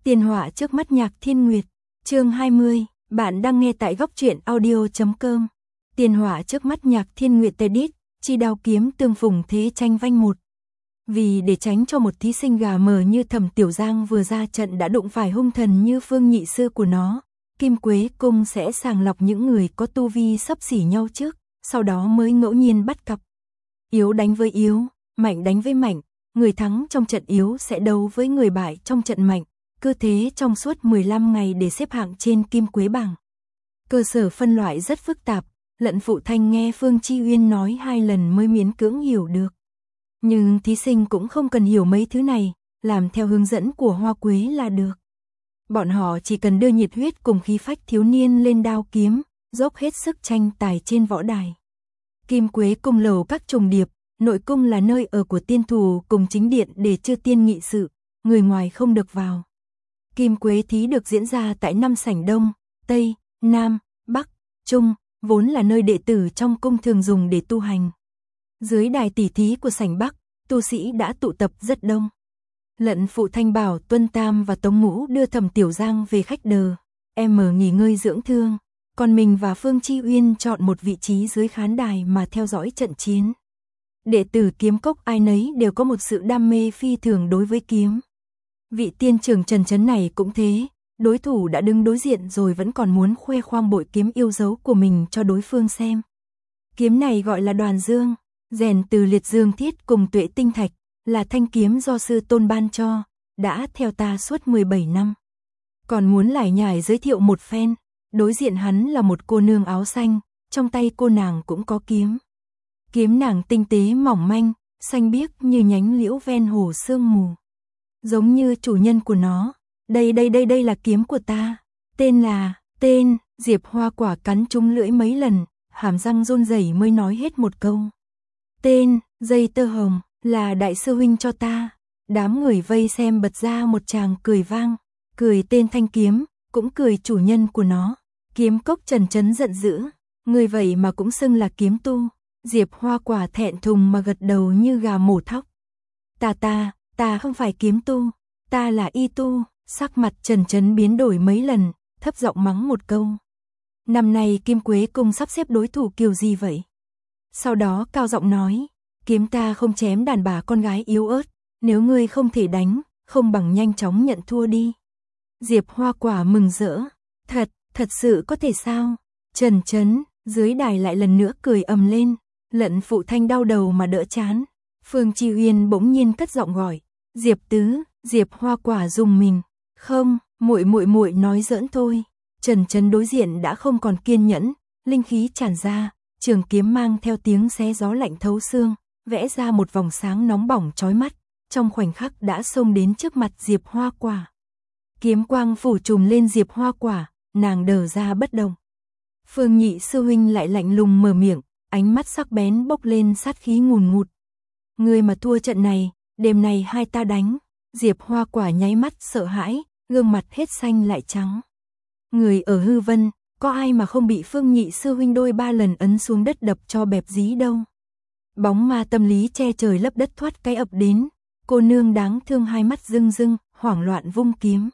Tiền họa trước mắt Nhạc Thiên Nguyệt, chương 20, bạn đang nghe tại góc truyện audio.com. Tiền họa trước mắt Nhạc Thiên Nguyệt edit, chi đao kiếm tương phùng thế tranh vanh một. Vì để tránh cho một thí sinh gà mờ như Thẩm Tiểu Giang vừa ra trận đã đụng phải hung thần như Phương Nhị Sư của nó, Kim Quế Cung sẽ sàng lọc những người có tu vi xấp xỉ nhau trước, sau đó mới ngẫu nhiên bắt cặp. Yếu đánh với yếu, mạnh đánh với mạnh, người thắng trong trận yếu sẽ đấu với người bại trong trận mạnh, cứ thế trong suốt 15 ngày để xếp hạng trên Kim Quế bảng. Cơ sở phân loại rất phức tạp, Lận Phụ Thanh nghe Phương Chi Uyên nói 2 lần mới miễn cưỡng hiểu được. Nhưng thí sinh cũng không cần hiểu mấy thứ này, làm theo hướng dẫn của Hoa Quế là được. Bọn họ chỉ cần đưa nhiệt huyết cùng khí phách thiếu niên lên đao kiếm, dốc hết sức tranh tài trên võ đài. Kim Quế Cung lầu các trùng điệp, nội cung là nơi ở của tiên thủ cùng chính điện để chư tiên nghị sự, người ngoài không được vào. Kim Quế thí được diễn ra tại 5 sảnh Đông, Tây, Nam, Bắc, Trung, vốn là nơi đệ tử trong cung thường dùng để tu hành. Dưới đài tỉ thí của sảnh Bắc, tu sĩ đã tụ tập rất đông. Lận Phụ Thanh bảo Tuân Tam và Tống Ngũ đưa Thẩm Tiểu Giang về khách đờ, em nghỉ ngơi dưỡng thương, còn mình và Phương Chi Uyên chọn một vị trí dưới khán đài mà theo dõi trận chiến. Đệ tử Kiếm Cốc ai nấy đều có một sự đam mê phi thường đối với kiếm. Vị tiên trưởng Trần Chấn này cũng thế, đối thủ đã đứng đối diện rồi vẫn còn muốn khoe khoang bội kiếm yêu dấu của mình cho đối phương xem. Kiếm này gọi là Đoàn Dương, rèn từ liệt dương thiết cùng tuệ tinh thạch, là thanh kiếm do sư tôn ban cho, đã theo ta suốt 17 năm. Còn muốn lải nhải giới thiệu một phen, đối diện hắn là một cô nương áo xanh, trong tay cô nàng cũng có kiếm. Kiếm nàng tinh tế mỏng manh, xanh biếc như nhánh liễu ven hồ sương mù. Giống như chủ nhân của nó, đây là kiếm của ta, tên, Diệp Hoa Quả cắn trúng lưỡi mấy lần, hàm răng run rẩy mới nói hết một câu. Tên, Dây Tơ Hồng, là đại sư huynh cho ta. Đám người vây xem bật ra một tràng cười vang, cười tên thanh kiếm, cũng cười chủ nhân của nó. Kiếm Cốc Trần Chấn giận dữ, người vậy mà cũng xưng là kiếm tu. Diệp Hoa Quả thẹn thùng mà gật đầu như gà mổ thóc. Ta không phải kiếm tu, ta là y tu. Sắc mặt Trần Chấn biến đổi mấy lần, thấp giọng mắng một câu. Năm nay Kim Quế Cung sắp xếp đối thủ kiểu gì vậy? Sau đó cao giọng nói, kiếm ta không chém đàn bà con gái yếu ớt, nếu ngươi không thể đánh, không bằng nhanh chóng nhận thua đi. Diệp Hoa Quả mừng rỡ, thật sự có thể sao? Trần Chấn, dưới đài lại lần nữa cười ầm lên, Lận Phụ Thanh đau đầu mà đỡ chán. Phương Chi Uyên bỗng nhiên cất giọng gọi, Diệp Tứ. Diệp Hoa Quả rùng mình, không, muội nói giỡn thôi. Trần Chấn đối diện đã không còn kiên nhẫn, linh khí tràn ra, trường kiếm mang theo tiếng xé gió lạnh thấu xương, vẽ ra một vòng sáng nóng bỏng chói mắt, trong khoảnh khắc đã xông đến trước mặt Diệp Hoa Quả. Kiếm quang phủ trùm lên Diệp Hoa Quả, nàng đờ ra bất động. Phương Nhị Sư huynh lại lạnh lùng mở miệng, ánh mắt sắc bén bốc lên sát khí ngùn ngụt. Ngươi mà thua trận này, đêm này hai ta đánh. Diệp Hoa Quả nháy mắt sợ hãi, gương mặt hết xanh lại trắng. Người ở hư vân, có ai mà không bị Phương Nhị Sư huynh đôi 3 lần ấn xuống đất đập cho bẹp dí đâu. Bóng ma tâm lý che trời lấp đất thoát cái ập đến, cô nương đáng thương hai mắt rưng rưng, hoảng loạn vung kiếm.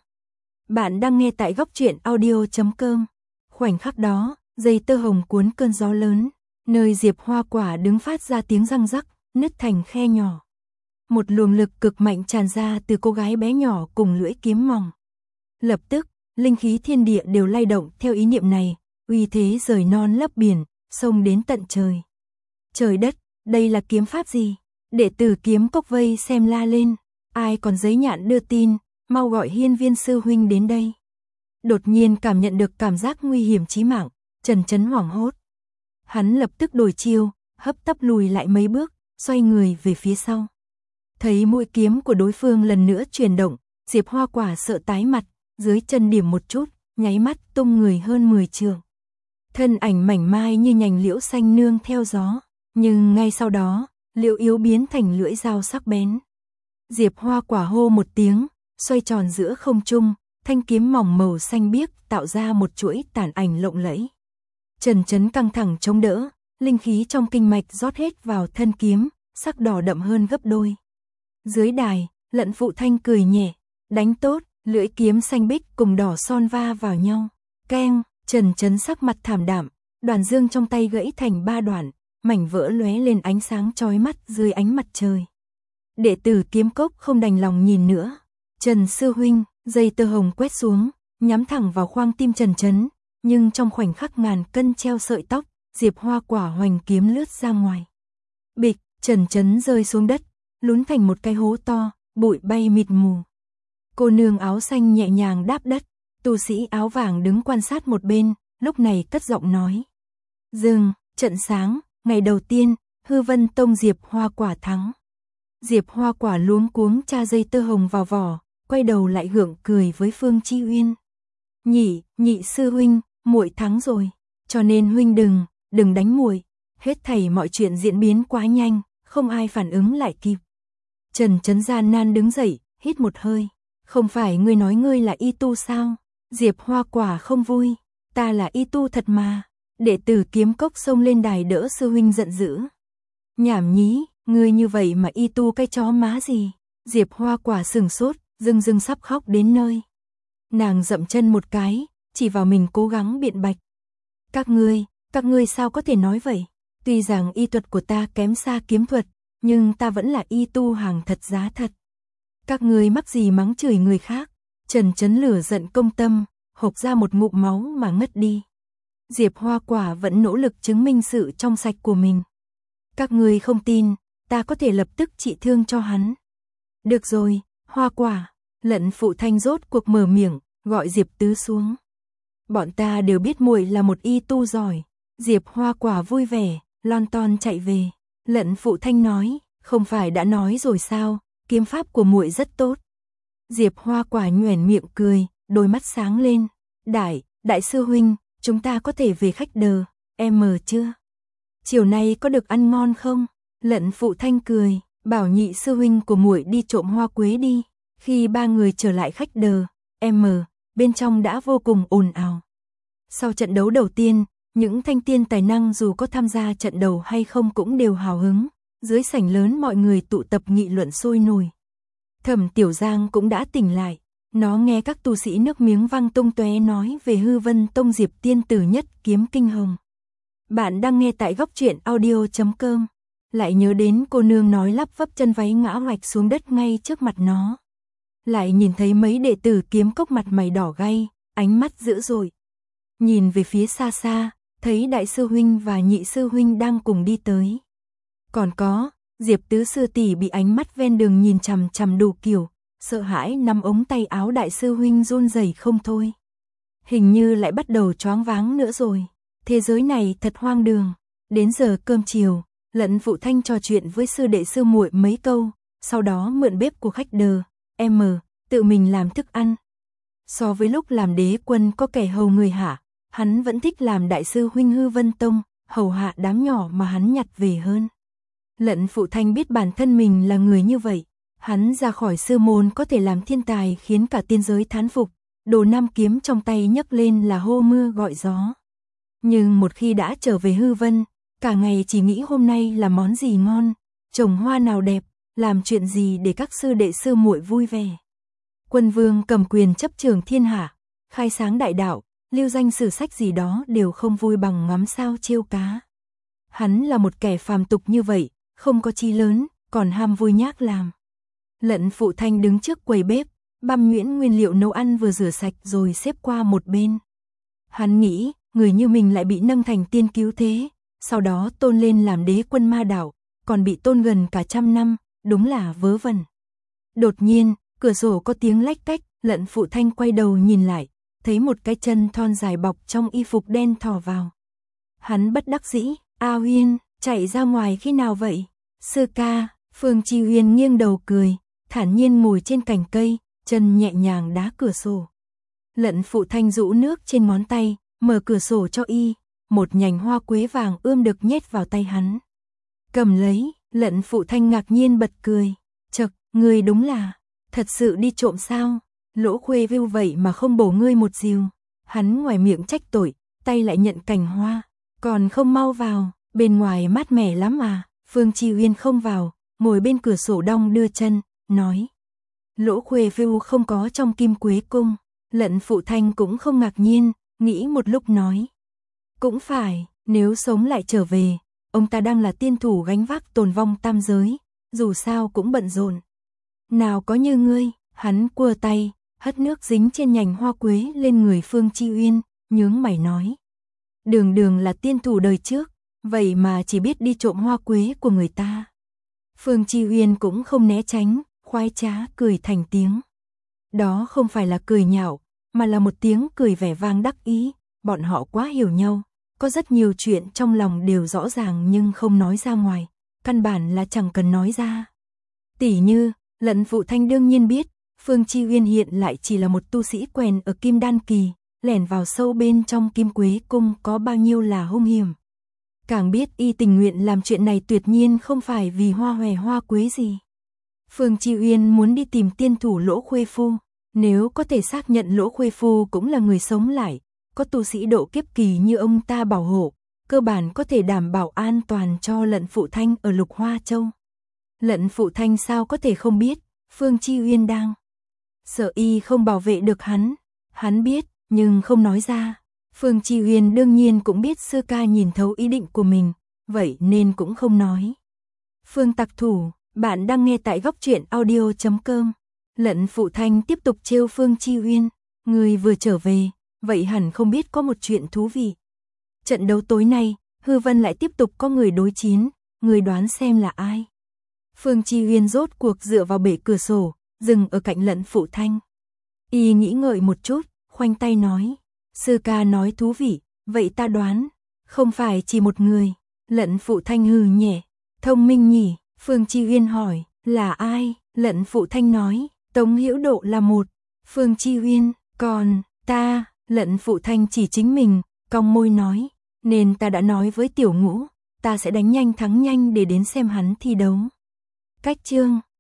Bạn đang nghe tại góc truyện audio.com. Khoảnh khắc đó, dây tơ hồng cuốn cơn gió lớn, nơi Diệp Hoa Quả đứng phát ra tiếng răng rắc, nứt thành khe nhỏ. Một luồng lực cực mạnh tràn ra từ cô gái bé nhỏ cùng lưỡi kiếm mỏng. Lập tức, linh khí thiên địa đều lay động theo ý niệm này, uy thế rời non lấp biển, xông đến tận trời. Trời đất, đây là kiếm pháp gì? Đệ tử Kiếm Cốc vây xem la lên, ai còn giấy nhạn đưa tin, mau gọi Hiên Viên sư huynh đến đây. Đột nhiên cảm nhận được cảm giác nguy hiểm chí mạng, Trần Chấn hoảng hốt. Hắn lập tức đổi chiêu, hấp tấp lùi lại mấy bước, xoay người về phía sau. Thấy mũi kiếm của đối phương lần nữa chuyển động, Diệp Hoa Quả sợ tái mặt, dưới chân điểm một chút, nháy mắt tung người hơn 10 trượng. Thân ảnh mảnh mai như nhành liễu xanh nương theo gió, nhưng ngay sau đó, liễu yếu biến thành lưỡi dao sắc bén. Diệp Hoa Quả hô một tiếng, xoay tròn giữa không trung, thanh kiếm mỏng màu xanh biếc tạo ra một chuỗi tàn ảnh lộng lẫy. Trần Chấn căng thẳng chống đỡ, linh khí trong kinh mạch rót hết vào thân kiếm, sắc đỏ đậm hơn gấp đôi. Dưới đài, Lận Phụ Thanh cười nhẹ, đánh tốt, Lưỡi kiếm xanh biếc cùng đỏ son va vào nhau. Keng, Trần Chấn sắc mặt thảm đạm, đoàn dương trong tay gãy thành 3 đoạn, mảnh vỡ lóe lên ánh sáng chói mắt dưới ánh mặt trời. Đệ tử Kiếm Cốc không đành lòng nhìn nữa. Trần sư huynh, dây tơ hồng quét xuống, nhắm thẳng vào khoang tim Trần Chấn, nhưng trong khoảnh khắc ngàn cân treo sợi tóc, Diệp Hoa Quả hoành kiếm lướt ra ngoài. Bịch, Trần Chấn rơi xuống đất, lún thành một cái hố to, bụi bay mịt mù. Cô nương áo xanh nhẹ nhàng đáp đất, tu sĩ áo vàng đứng quan sát một bên, lúc này cất giọng nói. Dừng, trận sáng, ngày đầu tiên, Hư Vân Tông Diệp Hoa Quả thắng. Diệp Hoa Quả luống cuống tra dây tơ hồng vào vỏ, quay đầu lại gượng cười với Phương Chi Uyên. Nhị sư huynh, muội thắng rồi, cho nên huynh đừng đánh muội. Hết thảy mọi chuyện diễn biến quá nhanh, không ai phản ứng lại kịp. Trần Chấn gian nan đứng dậy, hít một hơi. Không phải ngươi nói ngươi là y tu sao? Diệp Hoa Quả không vui. Ta là y tu thật mà. Đệ tử Kiếm Cốc xông lên đài đỡ sư huynh giận dữ. Nhảm nhí, ngươi như vậy mà y tu cái chó má gì? Diệp Hoa Quả sừng sốt, rưng sắp khóc đến nơi. Nàng dậm chân một cái, chỉ vào mình cố gắng biện bạch. Các ngươi sao có thể nói vậy? Tuy rằng y thuật của ta kém xa kiếm thuật, nhưng ta vẫn là y tu hàng thật giá thật. Các ngươi mắc gì mắng chửi người khác? Trần Chấn lửa giận công tâm, hộc ra một ngụm máu mà ngất đi. Diệp Hoa Quả vẫn nỗ lực chứng minh sự trong sạch của mình. Các ngươi không tin, ta có thể lập tức trị thương cho hắn. Được rồi, Hoa Quả. Lận Phụ Thanh rốt cuộc mở miệng, gọi Diệp Tứ xuống. Bọn ta đều biết muội là một y tu giỏi. Diệp Hoa Quả vui vẻ, lon ton chạy về. Lận Phụ Thanh nói, không phải đã nói rồi sao, kiếm pháp của muội rất tốt. Diệp Hoa Quả nhoẻn miệng cười, đôi mắt sáng lên. Đại sư huynh, chúng ta có thể về khách đờ, em mờ chưa? Chiều nay có được ăn ngon không? Lận Phụ Thanh cười, bảo nhị sư huynh của muội đi trộm hoa quế đi. Khi ba người trở lại khách đờ, bên trong đã vô cùng ồn ào. Sau trận đấu đầu tiên, những thanh tiên tài năng dù có tham gia trận đấu hay không cũng đều hào hứng. Dưới sảnh lớn mọi người tụ tập nghị luận sôi nổi. Thẩm Tiểu Giang cũng đã tỉnh lại. Nó nghe các tu sĩ nước miếng văng tung tóe nói về Hư Vân Tông Diệp tiên tử nhất kiếm kinh hồng. Bạn đang nghe tại góc truyện audio.com. Lại nhớ đến cô nương nói lắp vấp chân váy ngã hoạch xuống đất ngay trước mặt nó. Lại nhìn thấy mấy đệ tử Kiếm Cốc mặt mày đỏ gay, ánh mắt dữ dội. Nhìn về phía xa xa, thấy đại sư huynh và nhị sư huynh đang cùng đi tới. Còn có, Diệp Tứ sư tỷ bị ánh mắt ven đường nhìn chằm chằm đủ kiểu, sợ hãi nắm ống tay áo đại sư huynh run rẩy không thôi. Hình như lại bắt đầu choáng váng nữa rồi. Thế giới này thật hoang đường. Đến giờ cơm chiều, Lận Phụ Thanh trò chuyện với sư đệ sư muội mấy câu, sau đó mượn bếp của khách đờ, tự mình làm thức ăn. So với lúc làm đế quân có kẻ hầu người hạ, hắn vẫn thích làm đại sư huynh Hư Vân Tông, hầu hạ đám nhỏ mà hắn nhặt về hơn. Lận Phụ Thanh biết bản thân mình là người như vậy, hắn ra khỏi sư môn có thể làm thiên tài khiến cả tiên giới thán phục, đồ nam kiếm trong tay nhấc lên là hô mưa gọi gió. Nhưng một khi đã trở về Hư Vân, cả ngày chỉ nghĩ hôm nay là món gì ngon, trồng hoa nào đẹp, làm chuyện gì để các sư đệ sư muội vui vẻ. Quân vương cầm quyền chấp trường thiên hạ, khai sáng đại đạo, lưu danh sử sách gì đó đều không vui bằng ngắm sao chiêu cá. Hắn là một kẻ phàm tục như vậy, không có chí lớn, còn ham vui nhác làm. Lận Phụ Thanh đứng trước quầy bếp, băm nhuyễn nguyên liệu nấu ăn vừa rửa sạch rồi xếp qua một bên. Hắn nghĩ, người như mình lại bị nâng thành tiên cứu thế, sau đó tôn lên làm đế quân ma đạo, còn bị tôn gần cả 100 năm, đúng là vớ vẩn. Đột nhiên, cửa sổ có tiếng lách cách, Lận Phụ Thanh quay đầu nhìn lại, thấy một cái chân thon dài bọc trong y phục đen thò vào. Hắn bất đắc dĩ, A Huyên, chạy ra ngoài khi nào vậy? Sư ca, Phương Chi Huyên nghiêng đầu cười, thản nhiên ngồi trên cành cây, chân nhẹ nhàng đá cửa sổ. Lận Phụ Thanh rũ nước trên ngón tay, mở cửa sổ cho y, một nhành hoa quế vàng ươm được nhét vào tay hắn. Cầm lấy, Lận Phụ Thanh ngạc nhiên bật cười, chậc, ngươi đúng là, thật sự đi trộm sao? Lỗ Khuê vưu vậy mà không bổ ngươi một dìu. Hắn ngoài miệng trách tội, tay lại nhận cành hoa, còn không mau vào, bên ngoài mát mẻ lắm à. Phương Chi Uyên không vào, ngồi bên cửa sổ đong đưa chân, nói. Lỗ Khuê Phu không có trong Kim Quế Cung. Lận Phụ Thanh cũng không ngạc nhiên, nghĩ một lúc nói. Cũng phải, nếu sống lại trở về, ông ta đang là tiên thủ gánh vác tồn vong tam giới, dù sao cũng bận rộn. Nào có như ngươi, hắn cua tay, hất nước dính trên nhành hoa quế lên người Phương Chi Uyên, nhướng mày nói. Đường đường là tiên thủ đời trước, vậy mà chỉ biết đi trộm hoa quế của người ta. Phương Chi Uyên cũng không né tránh, khoái trá cười thành tiếng. Đó không phải là cười nhạo, mà là một tiếng cười vẻ vang đắc ý, bọn họ quá hiểu nhau, có rất nhiều chuyện trong lòng đều rõ ràng nhưng không nói ra ngoài, căn bản là chẳng cần nói ra. Tỉ như, Lận Phụ Thanh đương nhiên biết, Phương Chi Uyên hiện lại chỉ là một tu sĩ quèn ở Kim Đan Kỳ, lẻn vào sâu bên trong Kim Quế Cung có bao nhiêu là hung hiểm. Càng biết y tình nguyện làm chuyện này tuyệt nhiên không phải vì hoa hòe hoa quế gì. Phương Chi Uyên muốn đi tìm tiên thủ Lỗ Khuê Phu, nếu có thể xác nhận Lỗ Khuê Phu cũng là người sống lại, có tu sĩ độ kiếp kỳ như ông ta bảo hộ, cơ bản có thể đảm bảo an toàn cho Lận Phụ Thanh ở Lục Hoa Châu. Lận Phụ Thanh sao có thể không biết, Phương Chi Uyên đang sợ y không bảo vệ được hắn biết, nhưng không nói ra. Phương Chi Uyên đương nhiên cũng biết sư ca nhìn thấu ý định của mình, vậy nên cũng không nói. Phương Tặc Thủ, bạn đang nghe tại góc truyện audio.com. Lận Phụ Thanh tiếp tục trêu Phương Chi Uyên, người vừa trở về, vậy hẳn không biết có một chuyện thú vị. Trận đấu tối nay, Hư Vân lại tiếp tục có người đối chiến, người đoán xem là ai. Phương Chi Uyên rốt cuộc dựa vào bể cửa sổ, dừng ở cạnh Lận Phụ Thanh. Y nghĩ ngợi một chút, khoanh tay nói, sư ca nói thú vị, vậy ta đoán, không phải chỉ một người. Lận Phụ Thanh hừ nhẹ, thông minh nhỉ. Phương Chi Uyên hỏi, là ai? Lận Phụ Thanh nói, Tống Hữu Độ là một. Phương Chi Uyên, còn ta? Lận Phụ Thanh chỉ chính mình, cong môi nói, nên ta đã nói với Tiểu Ngũ, ta sẽ đánh nhanh thắng nhanh để đến xem hắn thi đấu. Cách chương